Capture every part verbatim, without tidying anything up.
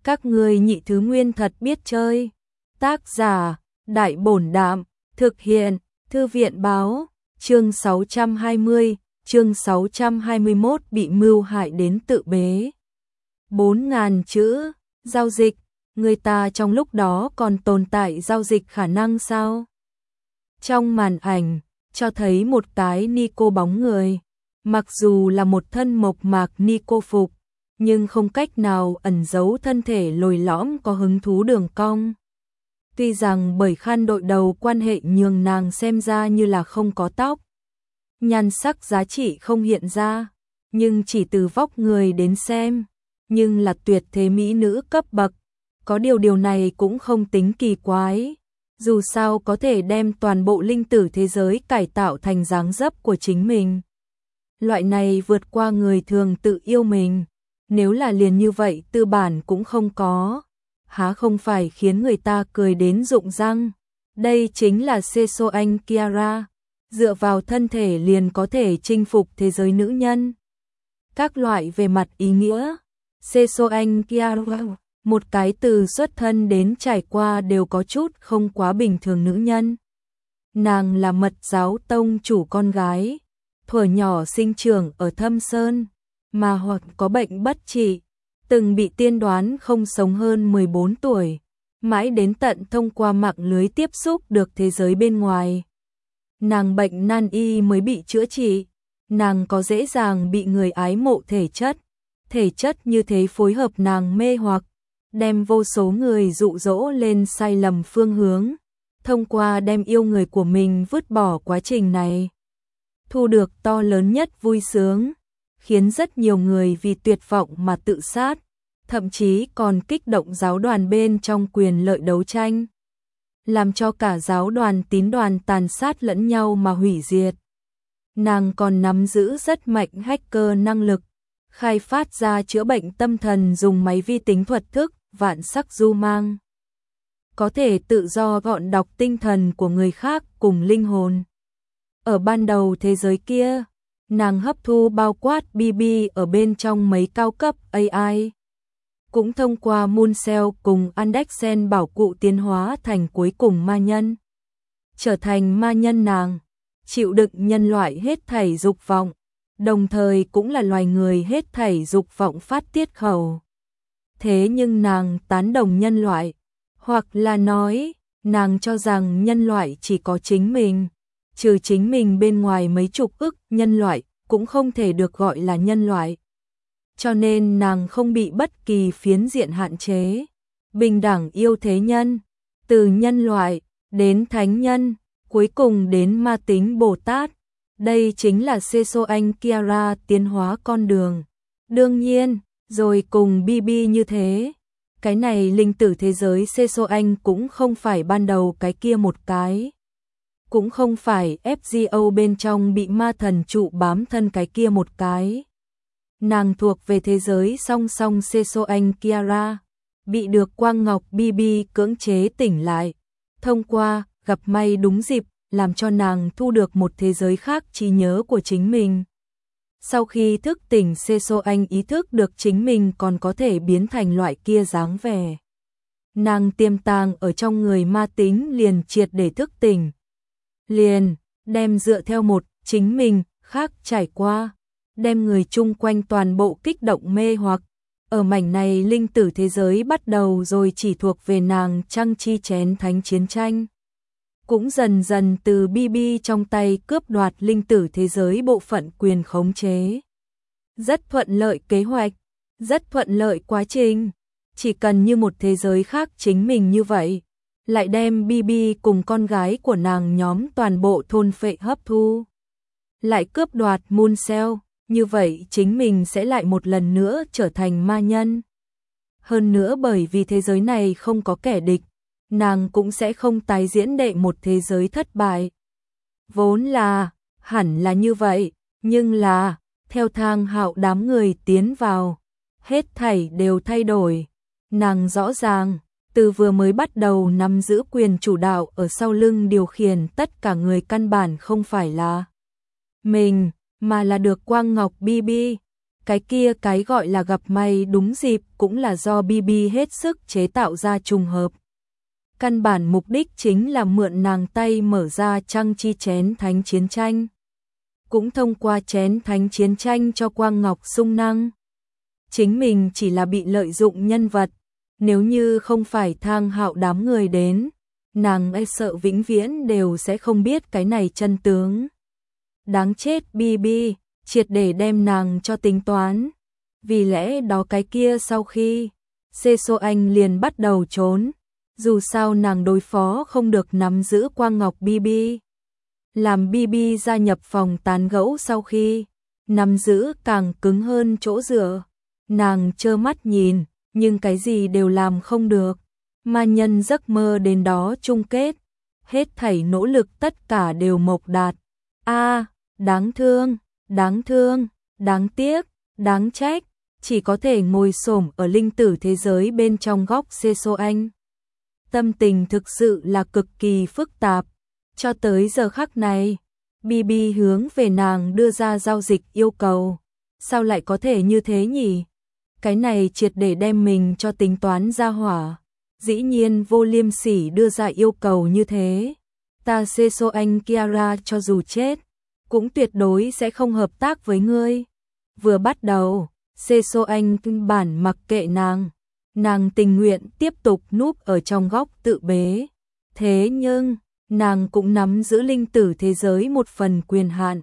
Các ngươi nhị thứ nguyên thật biết chơi. Tác giả, Đại Bổn Đạm, thực hiện, Thư viện Báo, chương sáu trăm hai mươi, chương sáu trăm hai mươi mốt bị mưu hại đến tự bế. bốn nghìn chữ, giao dịch, người ta trong lúc đó còn tồn tại giao dịch khả năng sao? Trong màn ảnh, cho thấy một cái Nico bóng người, mặc dù là một thân mộc mạc Nico phục, nhưng không cách nào ẩn giấu thân thể lồi lõm có hứng thú đường cong. Tuy rằng bởi khăn đội đầu quan hệ nhường nàng xem ra như là không có tóc, nhan sắc giá trị không hiện ra, nhưng chỉ từ vóc người đến xem, nhưng là tuyệt thế mỹ nữ cấp bậc. Có điều điều này cũng không tính kỳ quái, dù sao có thể đem toàn bộ linh tử thế giới cải tạo thành dáng dấp của chính mình. Loại này vượt qua người thường tự yêu mình, nếu là liền như vậy tư bản cũng không có, há không phải khiến người ta cười đến rụng răng. Đây chính là Sesoanh Kiara, dựa vào thân thể liền có thể chinh phục thế giới nữ nhân. Các loại về mặt ý nghĩa, Sesoanh Kiara, một cái từ xuất thân đến trải qua đều có chút không quá bình thường nữ nhân. Nàng là Mật giáo tông chủ con gái, thuở nhỏ sinh trưởng ở Thâm Sơn, mà hoặc có bệnh bất trị, từng bị tiên đoán không sống hơn mười bốn tuổi, mãi đến tận thông qua mạng lưới tiếp xúc được thế giới bên ngoài. Nàng bệnh nan y mới bị chữa trị, nàng có dễ dàng bị người ái mộ thể chất, thể chất như thế phối hợp nàng mê hoặc, đem vô số người dụ dỗ lên sai lầm phương hướng, thông qua đem yêu người của mình vứt bỏ quá trình này, thu được to lớn nhất vui sướng, khiến rất nhiều người vì tuyệt vọng mà tự sát, thậm chí còn kích động giáo đoàn bên trong quyền lợi đấu tranh, làm cho cả giáo đoàn tín đoàn tàn sát lẫn nhau mà hủy diệt. Nàng còn nắm giữ rất mạnh hacker năng lực, khai phát ra chữa bệnh tâm thần dùng máy vi tính thuật thức vạn sắc du mang, có thể tự do gọn đọc tinh thần của người khác cùng linh hồn. Ở ban đầu thế giới kia, nàng hấp thu bao quát bê bê ở bên trong mấy cao cấp a i, cũng thông qua Mooncell cùng Andexen bảo cụ tiến hóa thành cuối cùng ma nhân. Trở thành ma nhân nàng, chịu đựng nhân loại hết thảy dục vọng, đồng thời cũng là loài người hết thảy dục vọng phát tiết khẩu. Thế nhưng nàng tán đồng nhân loại, hoặc là nói, nàng cho rằng nhân loại chỉ có chính mình, trừ chính mình bên ngoài mấy chục ức nhân loại cũng không thể được gọi là nhân loại. Cho nên nàng không bị bất kỳ phiến diện hạn chế, bình đẳng yêu thế nhân, từ nhân loại đến thánh nhân, cuối cùng đến ma tính Bồ Tát. Đây chính là Sesoanh Kiara tiến hóa con đường. Đương nhiên, rồi cùng bê bê như thế, cái này linh tử thế giới Sesoanh cũng không phải ban đầu cái kia một cái, cũng không phải ép giê o bên trong bị ma thần trụ bám thân cái kia một cái. Nàng thuộc về thế giới song song Sesoanh Kiara, bị được Quang Ngọc bê bê cưỡng chế tỉnh lại, thông qua gặp may đúng dịp làm cho nàng thu được một thế giới khác trí nhớ của chính mình. Sau khi thức tỉnh, Sesoanh ý thức được chính mình còn có thể biến thành loại kia dáng vẻ. Nàng tiềm tàng ở trong người ma tính liền triệt để thức tỉnh. Liền, đem dựa theo một chính mình khác trải qua, đem người chung quanh toàn bộ kích động mê hoặc. Ở mảnh này linh tử thế giới bắt đầu rồi chỉ thuộc về nàng trăng chi chén thánh chiến tranh. Cũng dần dần từ bê bê trong tay cướp đoạt linh tử thế giới bộ phận quyền khống chế. Rất thuận lợi kế hoạch, rất thuận lợi quá trình, chỉ cần như một thế giới khác chính mình như vậy, lại đem bê bê cùng con gái của nàng nhóm toàn bộ thôn phệ hấp thu. Lại cướp đoạt Mooncell, như vậy chính mình sẽ lại một lần nữa trở thành ma nhân. Hơn nữa bởi vì thế giới này không có kẻ địch, nàng cũng sẽ không tái diễn đệ một thế giới thất bại. Vốn là, hẳn là như vậy, nhưng là, theo Thang Hạo đám người tiến vào, hết thảy đều thay đổi. Nàng rõ ràng, từ vừa mới bắt đầu nắm giữ quyền chủ đạo ở sau lưng điều khiển tất cả người căn bản không phải là mình, mà là được Quang Ngọc bê bê. Cái kia cái gọi là gặp may đúng dịp cũng là do bê bê hết sức chế tạo ra trùng hợp. Căn bản mục đích chính là mượn nàng tay mở ra trăng chi chén thánh chiến tranh. Cũng thông qua chén thánh chiến tranh cho Quang Ngọc sung năng. Chính mình chỉ là bị lợi dụng nhân vật, nếu như không phải Thang Hạo đám người đến, nàng e sợ vĩnh viễn đều sẽ không biết cái này chân tướng. Đáng chết bê bê, triệt để đem nàng cho tính toán. Vì lẽ đó cái kia sau khi Xê Xô Anh liền bắt đầu trốn, dù sao nàng đối phó không được nắm giữ Quang Ngọc bê bê. Làm bê bê gia nhập phòng tán gẫu sau khi nắm giữ càng cứng hơn chỗ dựa, nàng trơ mắt nhìn, nhưng cái gì đều làm không được. Ma nhân giấc mơ đến đó chung kết, hết thảy nỗ lực tất cả đều mộc đạt. A, đáng thương, đáng thương, đáng tiếc, đáng trách, chỉ có thể ngồi xổm ở linh tử thế giới bên trong góc Xê Xô Anh. Tâm tình thực sự là cực kỳ phức tạp. Cho tới giờ khắc này, bê bê hướng về nàng đưa ra giao dịch yêu cầu. Sao lại có thể như thế nhỉ? Cái này triệt để đem mình cho tính toán ra hỏa. Dĩ nhiên vô liêm sỉ đưa ra yêu cầu như thế. Ta Xê Xô Anh Kiara cho dù chết, cũng tuyệt đối sẽ không hợp tác với ngươi. Vừa bắt đầu, Xê Xô Anh căn bản mặc kệ nàng. Nàng tình nguyện tiếp tục núp ở trong góc tự bế. Thế nhưng, nàng cũng nắm giữ linh tử thế giới một phần quyền hạn.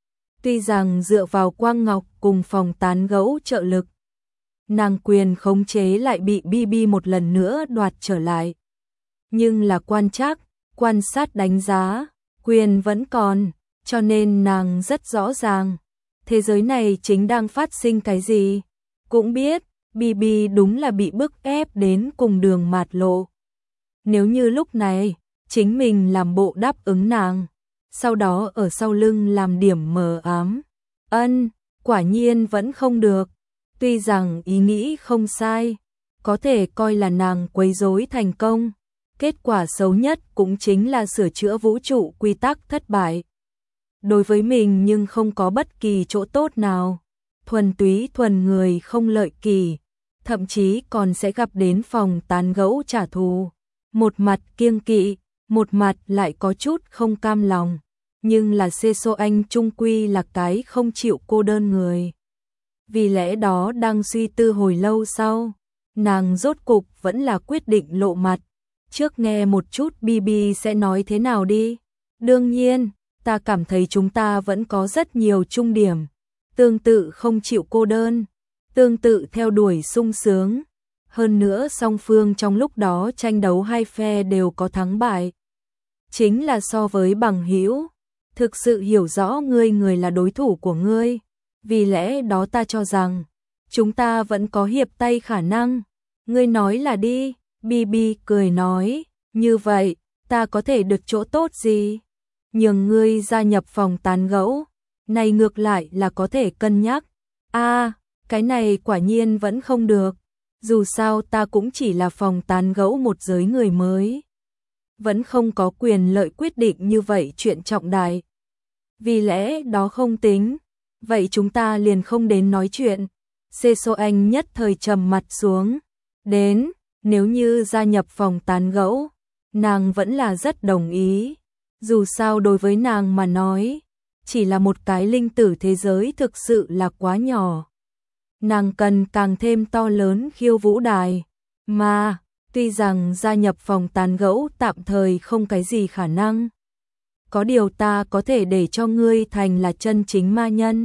Tuy rằng dựa vào Quang Ngọc cùng phòng tán gẫu trợ lực, nàng quyền khống chế lại bị bê bê một lần nữa đoạt trở lại. Nhưng là quan trắc, quan sát đánh giá, quyền vẫn còn, cho nên nàng rất rõ ràng. Thế giới này chính đang phát sinh cái gì? Cũng biết, bê bê đúng là bị bức ép đến cùng đường mạt lộ. Nếu như lúc này, chính mình làm bộ đáp ứng nàng, sau đó ở sau lưng làm điểm mờ ám. Ân, quả nhiên vẫn không được. Tuy rằng ý nghĩ không sai, có thể coi là nàng quấy rối thành công. Kết quả xấu nhất cũng chính là sửa chữa vũ trụ quy tắc thất bại. Đối với mình nhưng không có bất kỳ chỗ tốt nào. Thuần túy thuần người không lợi kỳ, thậm chí còn sẽ gặp đến phòng tán gẫu trả thù. Một mặt kiêng kỵ, một mặt lại có chút không cam lòng. Nhưng là Xê Xô Anh trung quy là cái không chịu cô đơn người. Vì lẽ đó đang suy tư hồi lâu sau, nàng rốt cục vẫn là quyết định lộ mặt. Trước nghe một chút bê bê sẽ nói thế nào đi. Đương nhiên, ta cảm thấy chúng ta vẫn có rất nhiều chung điểm. Tương tự không chịu cô đơn, tương tự theo đuổi sung sướng. Hơn nữa song phương trong lúc đó tranh đấu hai phe đều có thắng bại. Chính là so với bằng hữu, thực sự hiểu rõ ngươi người là đối thủ của ngươi. Vì lẽ đó ta cho rằng, chúng ta vẫn có hiệp tay khả năng. Ngươi nói là đi, bê bê cười nói, như vậy, ta có thể được chỗ tốt gì? Nhường ngươi gia nhập phòng tán gẫu, này ngược lại là có thể cân nhắc. A, cái này quả nhiên vẫn không được. Dù sao ta cũng chỉ là phòng tán gẫu một giới người mới. Vẫn không có quyền lợi quyết định như vậy chuyện trọng đại. Vì lẽ đó không tính. Vậy chúng ta liền không đến nói chuyện. Xê Xô Anh nhất thời trầm mặt xuống. Đến, nếu như gia nhập phòng tán gẫu, nàng vẫn là rất đồng ý. Dù sao đối với nàng mà nói, chỉ là một cái linh tử thế giới thực sự là quá nhỏ. Nàng cần càng thêm to lớn khiêu vũ đài. Mà, tuy rằng gia nhập phòng tán gẫu tạm thời không cái gì khả năng. Có điều ta có thể để cho ngươi thành là chân chính ma nhân.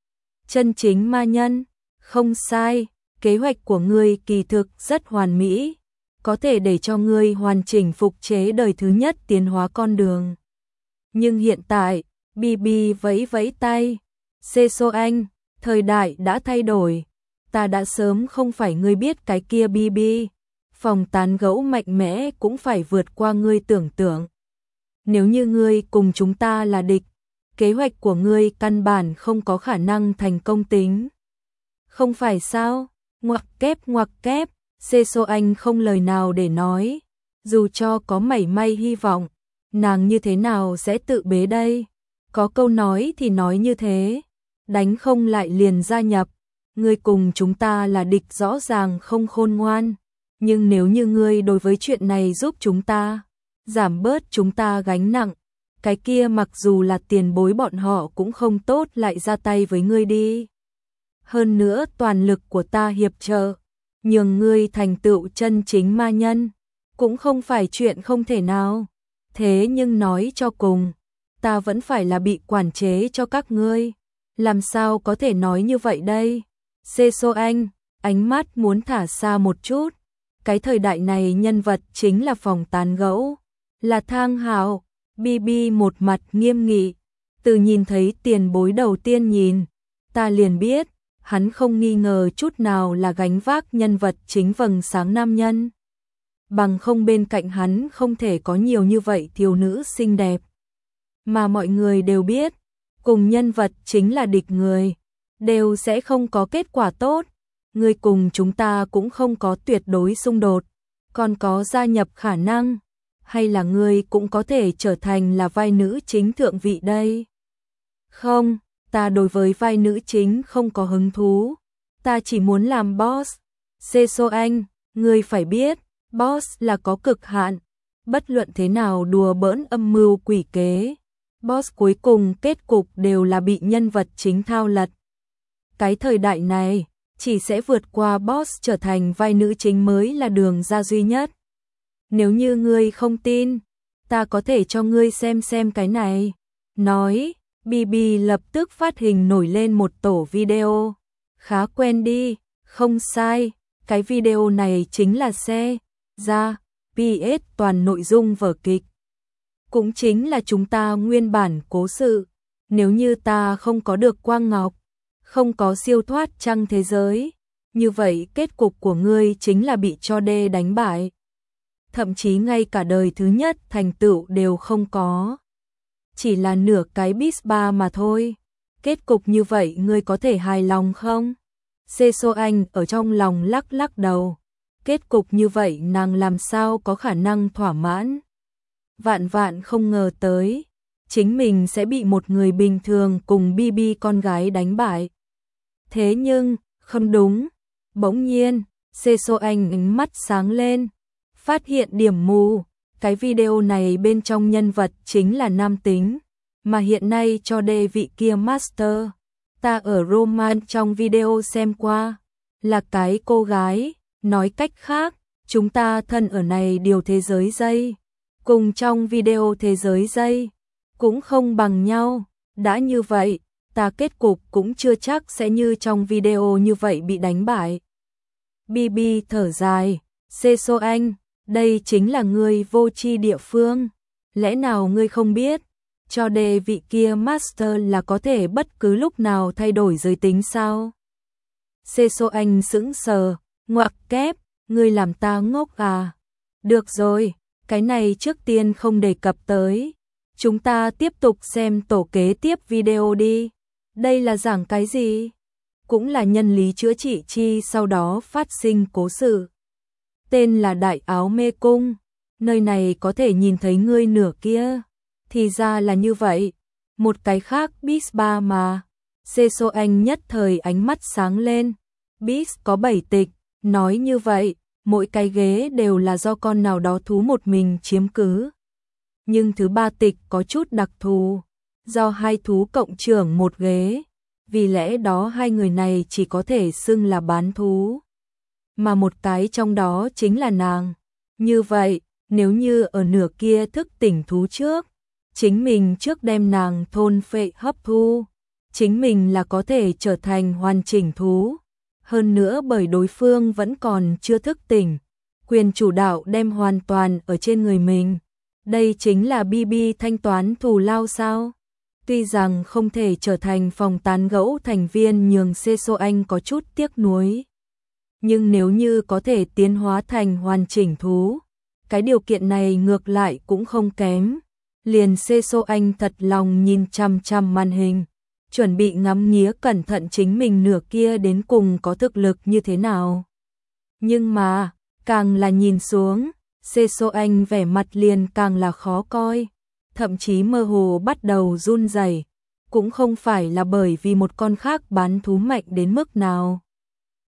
Chân chính ma nhân, không sai, kế hoạch của ngươi kỳ thực rất hoàn mỹ. Có thể để cho ngươi hoàn chỉnh phục chế đời thứ nhất tiến hóa con đường. Nhưng hiện tại, bê bê vẫy vẫy tay. Xê Xô Anh, thời đại đã thay đổi. Ta đã sớm không phải ngươi biết cái kia bê bê. Phòng tán gẫu mạnh mẽ cũng phải vượt qua ngươi tưởng tượng. Nếu như ngươi cùng chúng ta là địch, kế hoạch của ngươi căn bản không có khả năng thành công tính. Không phải sao? Ngoặc kép ngoặc kép, Xê Xô Anh không lời nào để nói. Dù cho có mảy may hy vọng, nàng như thế nào sẽ tự bế đây? Có câu nói thì nói như thế, đánh không lại liền gia nhập. ngươi cùng chúng ta là địch rõ ràng không khôn ngoan, nhưng nếu như ngươi đối với chuyện này giúp chúng ta, giảm bớt chúng ta gánh nặng, cái kia mặc dù là tiền bối bọn họ cũng không tốt lại ra tay với ngươi đi. Hơn nữa toàn lực của ta hiệp trợ, nhường ngươi thành tựu chân chính ma nhân, cũng không phải chuyện không thể nào. Thế nhưng nói cho cùng, ta vẫn phải là bị quản chế cho các ngươi. Làm sao có thể nói như vậy đây? Sê Sô Anh, ánh mắt muốn thả xa một chút. Cái thời đại này nhân vật chính là phòng tán gẫu, là Thang Hạo. Bi Bi một mặt nghiêm nghị, từ nhìn thấy tiền bối đầu tiên nhìn, ta liền biết, hắn không nghi ngờ chút nào là gánh vác nhân vật chính vầng sáng nam nhân. Bằng không bên cạnh hắn không thể có nhiều như vậy thiếu nữ xinh đẹp. Mà mọi người đều biết, cùng nhân vật chính là địch người, đều sẽ không có kết quả tốt. Người cùng chúng ta cũng không có tuyệt đối xung đột, còn có gia nhập khả năng. Hay là ngươi cũng có thể trở thành là vai nữ chính thượng vị đây? Không, ta đối với vai nữ chính không có hứng thú, ta chỉ muốn làm boss. Sê Sô Anh, ngươi phải biết, boss là có cực hạn, bất luận thế nào đùa bỡn âm mưu quỷ kế, boss cuối cùng kết cục đều là bị nhân vật chính thao lật. Cái thời đại này, chỉ sẽ vượt qua boss trở thành vai nữ chính mới là đường ra duy nhất. Nếu như ngươi không tin, ta có thể cho ngươi xem xem cái này. Nói, Bi Bi lập tức phát hình nổi lên một tổ video. Khá quen đi, không sai, cái video này chính là xe ra pê ét toàn nội dung vở kịch. Cũng chính là chúng ta nguyên bản cố sự. Nếu như ta không có được quang ngọc, không có siêu thoát trăng thế giới, như vậy kết cục của ngươi chính là bị cho đê đánh bại. Thậm chí ngay cả đời thứ nhất thành tựu đều không có. Chỉ là nửa cái bis ba mà thôi. Kết cục như vậy ngươi có thể hài lòng không? Sê Sô Anh ở trong lòng lắc lắc đầu. Kết cục như vậy nàng làm sao có khả năng thỏa mãn? Vạn vạn không ngờ tới, chính mình sẽ bị một người bình thường cùng Bi Bi con gái đánh bại. Thế nhưng, không đúng. Bỗng nhiên, Sê Sô Anh ánh mắt sáng lên. Phát hiện điểm mù, cái video này bên trong nhân vật chính là nam tính, mà hiện nay cho đê vị kia master. Ta ở Roman trong video xem qua, là cái cô gái, nói cách khác, chúng ta thân ở này điều thế giới dây, cùng trong video thế giới dây, cũng không bằng nhau. Đã như vậy, ta kết cục cũng chưa chắc sẽ như trong video như vậy bị đánh bại. Bi Bi thở dài, Sê Sô Anh, đây chính là ngươi vô tri địa phương. Lẽ nào ngươi không biết, cho đê vị kia master là có thể bất cứ lúc nào thay đổi giới tính sao? Sê Sô Anh sững sờ, ngoặc kép, ngươi làm ta ngốc à? Được rồi, cái này trước tiên không đề cập tới. Chúng ta tiếp tục xem tổ kế tiếp video đi. Đây là giảng cái gì? Cũng là nhân lý chữa trị chi sau đó phát sinh cố sự. Tên là Đại Áo Mê Cung, nơi này có thể nhìn thấy ngươi nửa kia. Thì ra là như vậy, một cái khác bis ba mà. Sê Sô Anh nhất thời ánh mắt sáng lên. Bis có bảy tịch, nói như vậy, mỗi cái ghế đều là do con nào đó thú một mình chiếm cứ. Nhưng thứ ba tịch có chút đặc thù, do hai thú cộng trưởng một ghế, vì lẽ đó hai người này chỉ có thể xưng là bán thú. Mà một cái trong đó chính là nàng. Như vậy, nếu như ở nửa kia thức tỉnh thú trước, chính mình trước đem nàng thôn phệ hấp thu, chính mình là có thể trở thành hoàn chỉnh thú. Hơn nữa bởi đối phương vẫn còn chưa thức tỉnh, quyền chủ đạo đem hoàn toàn ở trên người mình. Đây chính là Bi Bi thanh toán thù lao sao? Tuy rằng không thể trở thành phòng tán gẫu thành viên nhường Sê Sô Anh có chút tiếc nuối. Nhưng nếu như có thể tiến hóa thành hoàn chỉnh thú, cái điều kiện này ngược lại cũng không kém. Liền Sê Sô Anh thật lòng nhìn chăm chăm màn hình, chuẩn bị ngắm nghía cẩn thận chính mình nửa kia đến cùng có thực lực như thế nào. Nhưng mà, càng là nhìn xuống, Sê Sô Anh vẻ mặt liền càng là khó coi, thậm chí mơ hồ bắt đầu run rẩy, cũng không phải là bởi vì một con khác bán thú mạnh đến mức nào,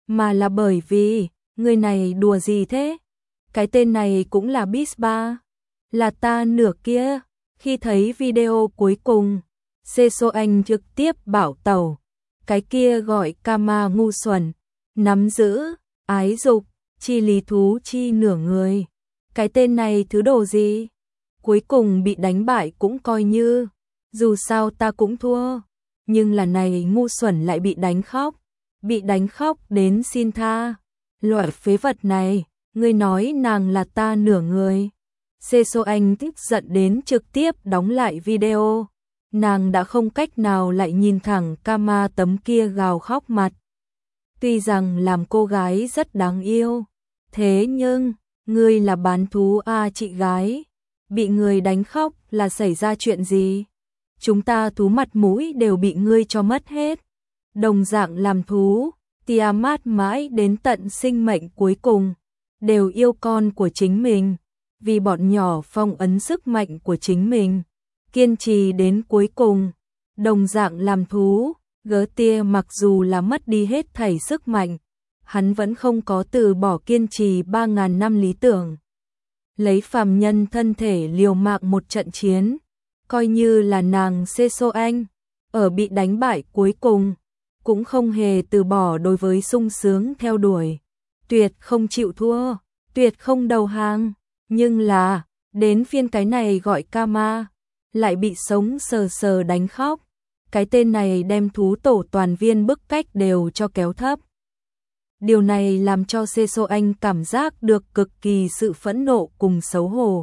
mà là bởi vì, người này đùa gì thế? Cái tên này cũng là Bisba, là ta nửa kia. Khi thấy video cuối cùng, Seoane trực tiếp bảo tẩu, cái kia gọi Kama ngu xuẩn, nắm giữ, ái dục, chi lý thú chi nửa người. Cái tên này thứ đồ gì? Cuối cùng bị đánh bại cũng coi như, dù sao ta cũng thua, nhưng là này ngu xuẩn lại bị đánh khóc, bị đánh khóc đến xin tha. Loại phế vật này, ngươi nói nàng là ta nửa người. Seoane tức giận đến trực tiếp đóng lại video. Nàng đã không cách nào lại nhìn thẳng Kama tấm kia gào khóc mặt. Tuy rằng làm cô gái rất đáng yêu, thế nhưng, ngươi là bán thú à chị gái, bị người đánh khóc là xảy ra chuyện gì? Chúng ta thú mặt mũi đều bị ngươi cho mất hết. Đồng dạng làm thú, Tiamat mãi đến tận sinh mệnh cuối cùng, đều yêu con của chính mình, vì bọn nhỏ phong ấn sức mạnh của chính mình, kiên trì đến cuối cùng. Đồng dạng làm thú, gớ tia mặc dù là mất đi hết thảy sức mạnh, hắn vẫn không có từ bỏ kiên trì ba ngàn năm lý tưởng. Lấy phàm nhân thân thể liều mạng một trận chiến, coi như là nàng Seoane, ở bị đánh bại cuối cùng, cũng không hề từ bỏ đối với sung sướng theo đuổi. Tuyệt không chịu thua, tuyệt không đầu hàng, nhưng là, đến phiên cái này gọi Kama, lại bị sống sờ sờ đánh khóc. Cái tên này đem thú tổ toàn viên bức cách đều cho kéo thấp. Điều này làm cho Seoane cảm giác được cực kỳ sự phẫn nộ cùng xấu hổ.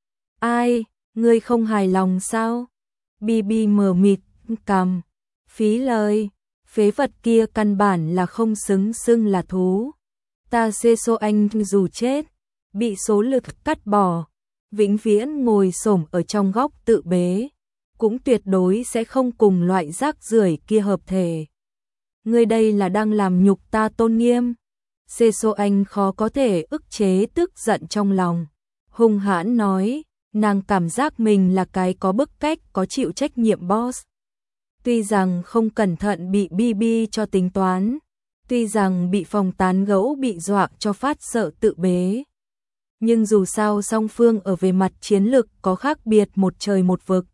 Ai, ngươi không hài lòng sao? Bibi mờ mịt, cằm, phí lời, phế vật kia căn bản là không xứng xưng là thú. Ta Seoane dù chết, bị số lực cắt bỏ, vĩnh viễn ngồi xổm ở trong góc tự bế, cũng tuyệt đối sẽ không cùng loại rác rưởi kia hợp thể. Ngươi đây là đang làm nhục ta tôn nghiêm. Seoane khó có thể ức chế tức giận trong lòng, hung hãn nói, nàng cảm giác mình là cái có bức cách có chịu trách nhiệm boss. Tuy rằng không cẩn thận bị Bibi cho tính toán, tuy rằng bị phòng tán gẫu bị dọa cho phát sợ tự bế, nhưng dù sao song phương ở về mặt chiến lực có khác biệt một trời một vực.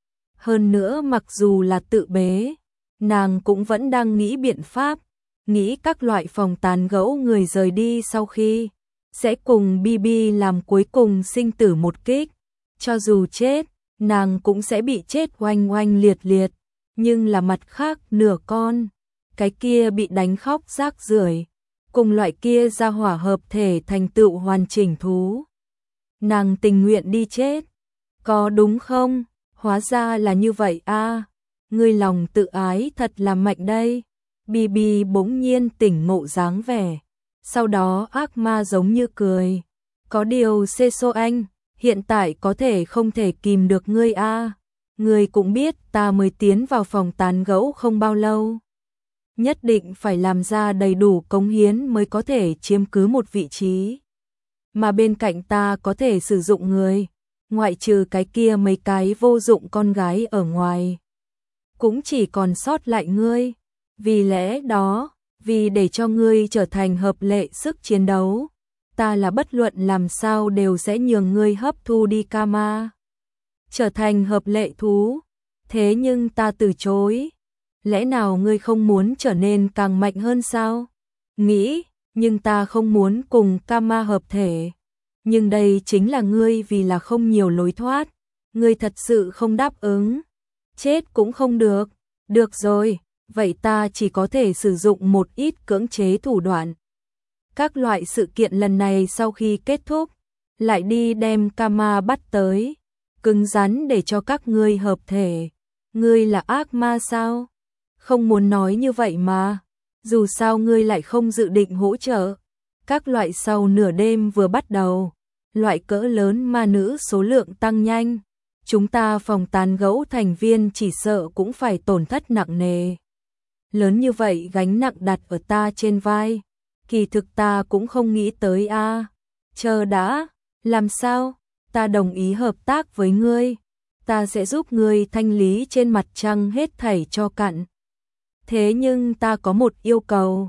Hơn nữa mặc dù là tự bế, nàng cũng vẫn đang nghĩ biện pháp, nghĩ các loại phòng tán gẫu người rời đi sau khi, sẽ cùng Bibi làm cuối cùng sinh tử một kích. Cho dù chết, nàng cũng sẽ bị chết oanh oanh liệt liệt, nhưng là mặt khác nửa con, cái kia bị đánh khóc rác rưởi, cùng loại kia ra hỏa hợp thể thành tựu hoàn chỉnh thú. Nàng tình nguyện đi chết, có đúng không? Hóa ra là như vậy a, à, ngươi lòng tự ái thật là mạnh đây. Bibi bỗng nhiên tỉnh ngộ dáng vẻ, sau đó ác ma giống như cười. Có điều Seoane, hiện tại có thể không thể kìm được ngươi a. À. Ngươi cũng biết ta mới tiến vào phòng tán gẫu không bao lâu. Nhất định phải làm ra đầy đủ cống hiến mới có thể chiếm cứ một vị trí. Mà bên cạnh ta có thể sử dụng người, ngoại trừ cái kia mấy cái vô dụng con gái ở ngoài, cũng chỉ còn sót lại ngươi. Vì lẽ đó, vì để cho ngươi trở thành hợp lệ sức chiến đấu, ta là bất luận làm sao đều sẽ nhường ngươi hấp thu đi Kama, trở thành hợp lệ thú. Thế nhưng ta từ chối. Lẽ nào ngươi không muốn trở nên càng mạnh hơn sao? Nghĩ, nhưng ta không muốn cùng Kama hợp thể. Nhưng đây chính là ngươi vì là không nhiều lối thoát. Ngươi thật sự không đáp ứng. Chết cũng không được. Được rồi, vậy ta chỉ có thể sử dụng một ít cưỡng chế thủ đoạn. Các loại sự kiện lần này sau khi kết thúc, lại đi đem Kama bắt tới, cứng rắn để cho các ngươi hợp thể. Ngươi là ác ma sao? Không muốn nói như vậy mà, dù sao ngươi lại không dự định hỗ trợ. Các loại sau nửa đêm vừa bắt đầu, loại cỡ lớn ma nữ số lượng tăng nhanh, chúng ta phòng tán gẫu thành viên chỉ sợ cũng phải tổn thất nặng nề. Lớn như vậy gánh nặng đặt ở ta trên vai, kỳ thực ta cũng không nghĩ tới a. À. Chờ đã, làm sao? Ta đồng ý hợp tác với ngươi, ta sẽ giúp ngươi thanh lý trên mặt trăng hết thảy cho cặn. Thế nhưng ta có một yêu cầu,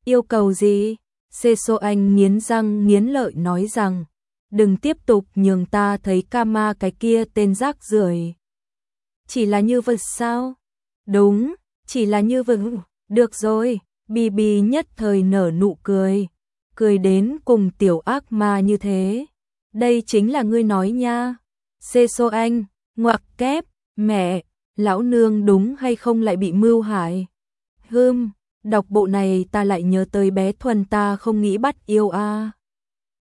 Yêu cầu gì? Xê Xô Anh nghiến răng nghiến lợi nói rằng, đừng tiếp tục nhường ta thấy Kama cái kia tên rác rưởi. Chỉ là như vậy sao? Đúng, chỉ là như vậy. Được rồi, Bì Bì nhất thời nở nụ cười, cười đến cùng tiểu ác ma như thế. Đây chính là ngươi nói nha. Xê Xô Anh, ngoặc kép, mẹ, lão nương đúng hay không lại bị mưu hại? Hưm, đọc bộ này ta lại nhớ tới bé Thuần ta không nghĩ bắt yêu a. À.